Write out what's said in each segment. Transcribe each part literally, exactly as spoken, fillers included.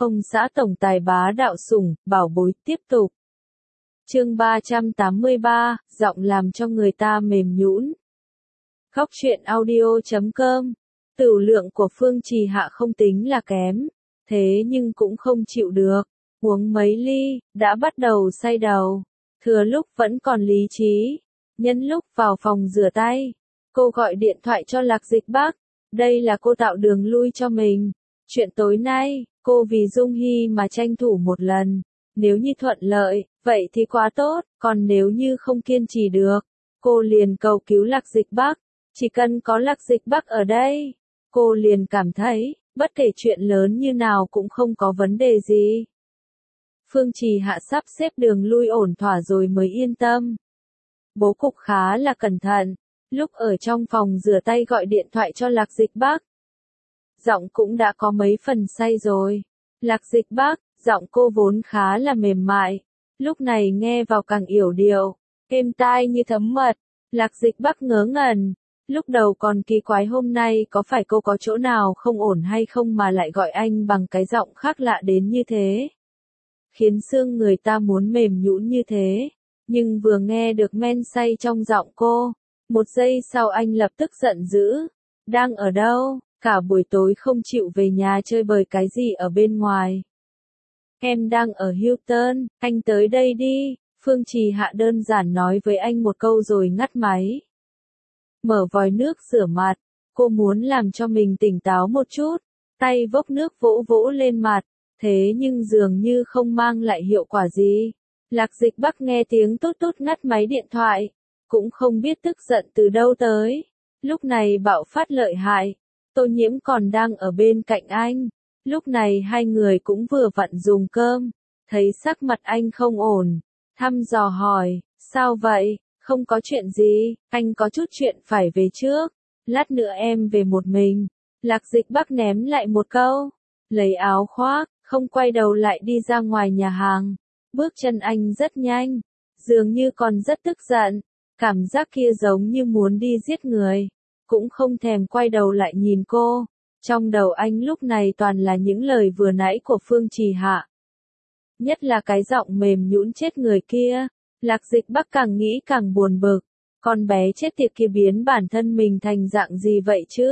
Ông xã tổng tài bá đạo sủng, bảo bối tiếp tục. Chương ba trăm tám mươi ba, giọng làm cho người ta mềm nhũn. Góc truyện audio chấm com. Tửu lượng của Phương Trì Hạ không tính là kém, thế nhưng cũng không chịu được. Uống mấy ly, đã bắt đầu say đầu. Thừa lúc vẫn còn lý trí. Nhân lúc vào phòng rửa tay, cô gọi điện thoại cho Lạc Dịch Bắc. Đây là cô tạo đường lui cho mình. Chuyện tối nay, cô vì Dung Hy mà tranh thủ một lần. Nếu như thuận lợi, vậy thì quá tốt, còn nếu như không kiên trì được, cô liền cầu cứu Lạc Dịch Bắc. Chỉ cần có Lạc Dịch Bắc ở đây, cô liền cảm thấy, bất kể chuyện lớn như nào cũng không có vấn đề gì. Phương Trì Hạ sắp xếp đường lui ổn thỏa rồi mới yên tâm. Bố cục khá là cẩn thận, lúc ở trong phòng rửa tay gọi điện thoại cho Lạc Dịch Bắc. Giọng cũng đã có mấy phần say rồi. Lạc Dịch Bắc, giọng cô vốn khá là mềm mại, lúc này nghe vào càng yểu điệu, êm tai như thấm mật. Lạc Dịch Bắc ngớ ngẩn, lúc đầu còn kỳ quái hôm nay có phải cô có chỗ nào không ổn hay không mà lại gọi anh bằng cái giọng khác lạ đến như thế. Khiến xương người ta muốn mềm nhũn như thế, nhưng vừa nghe được men say trong giọng cô, một giây sau anh lập tức giận dữ. Đang ở đâu? Cả buổi tối không chịu về nhà chơi bời cái gì ở bên ngoài. Em đang ở Hilton, anh tới đây đi. Phương Trì Hạ đơn giản nói với anh một câu rồi ngắt máy. Mở vòi nước rửa mặt, cô muốn làm cho mình tỉnh táo một chút, tay vốc nước vỗ vỗ lên mặt, thế nhưng dường như không mang lại hiệu quả gì. Lạc Dịch Bắc nghe tiếng tút tút ngắt máy điện thoại, cũng không biết tức giận từ đâu tới. Lúc này bạo phát lợi hại, Tô Nhiễm còn đang ở bên cạnh anh. Lúc này hai người cũng vừa vặn dùng cơm, thấy sắc mặt anh không ổn, thăm dò hỏi, sao vậy? Không có chuyện gì, anh có chút chuyện phải về trước, lát nữa em về một mình. Lạc Dịch Bắc ném lại một câu, lấy áo khoác, không quay đầu lại đi ra ngoài nhà hàng. Bước chân anh rất nhanh, dường như còn rất tức giận, cảm giác kia giống như muốn đi giết người, cũng không thèm quay đầu lại nhìn cô. Trong đầu anh lúc này toàn là những lời vừa nãy của Phương Trì Hạ. Nhất là cái giọng mềm nhũn chết người kia. Lạc Dịch Bắc càng nghĩ càng buồn bực. Con bé chết tiệt kia biến bản thân mình thành dạng gì vậy chứ?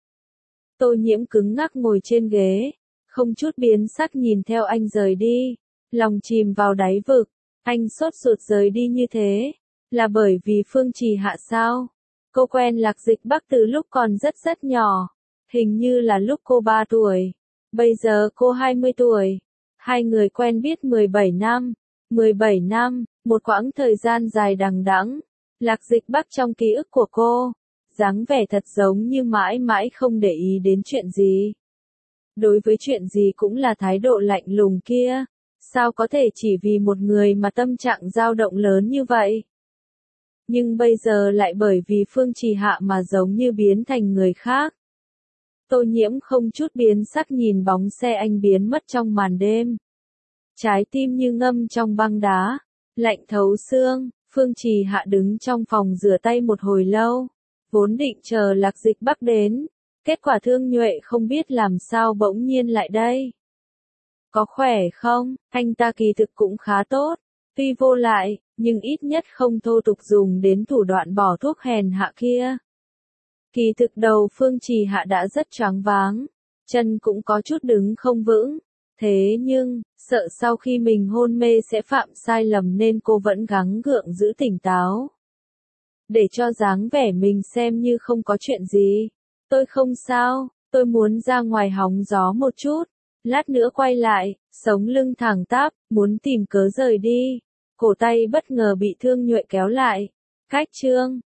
Tô Nhiễm cứng ngắc ngồi trên ghế, không chút biến sắc nhìn theo anh rời đi, lòng chìm vào đáy vực. Anh sốt ruột rời đi như thế, là bởi vì Phương Trì Hạ sao? Cô quen Lạc Dịch Bắc từ lúc còn rất rất nhỏ, hình như là lúc cô ba tuổi, bây giờ cô hai mươi tuổi. Hai người quen biết mười bảy năm, mười bảy năm, một quãng thời gian dài đằng đẵng. Lạc Dịch Bắc trong ký ức của cô, dáng vẻ thật giống như mãi mãi không để ý đến chuyện gì. Đối với chuyện gì cũng là thái độ lạnh lùng kia, sao có thể chỉ vì một người mà tâm trạng dao động lớn như vậy? Nhưng bây giờ lại bởi vì Phương Trì Hạ mà giống như biến thành người khác. Tô Nhiễm không chút biến sắc nhìn bóng xe anh biến mất trong màn đêm. Trái tim như ngâm trong băng đá, lạnh thấu xương. Phương Trì Hạ đứng trong phòng rửa tay một hồi lâu, vốn định chờ Lạc Dịch Bắc đến, kết quả Thương Nhuệ không biết làm sao bỗng nhiên lại đây. Có khỏe không? Anh ta kỳ thực cũng khá tốt, tuy vô lại, nhưng ít nhất không thô tục dùng đến thủ đoạn bỏ thuốc hèn hạ kia. Kỳ thực đầu Phương Trì Hạ đã rất choáng váng, chân cũng có chút đứng không vững, thế nhưng, sợ sau khi mình hôn mê sẽ phạm sai lầm nên cô vẫn gắng gượng giữ tỉnh táo. Để cho dáng vẻ mình xem như không có chuyện gì. Tôi không sao, tôi muốn ra ngoài hóng gió một chút, lát nữa quay lại, sống lưng thẳng tắp, muốn tìm cớ rời đi. Cổ tay bất ngờ bị Thương Nhuệ kéo lại. Cách Trương,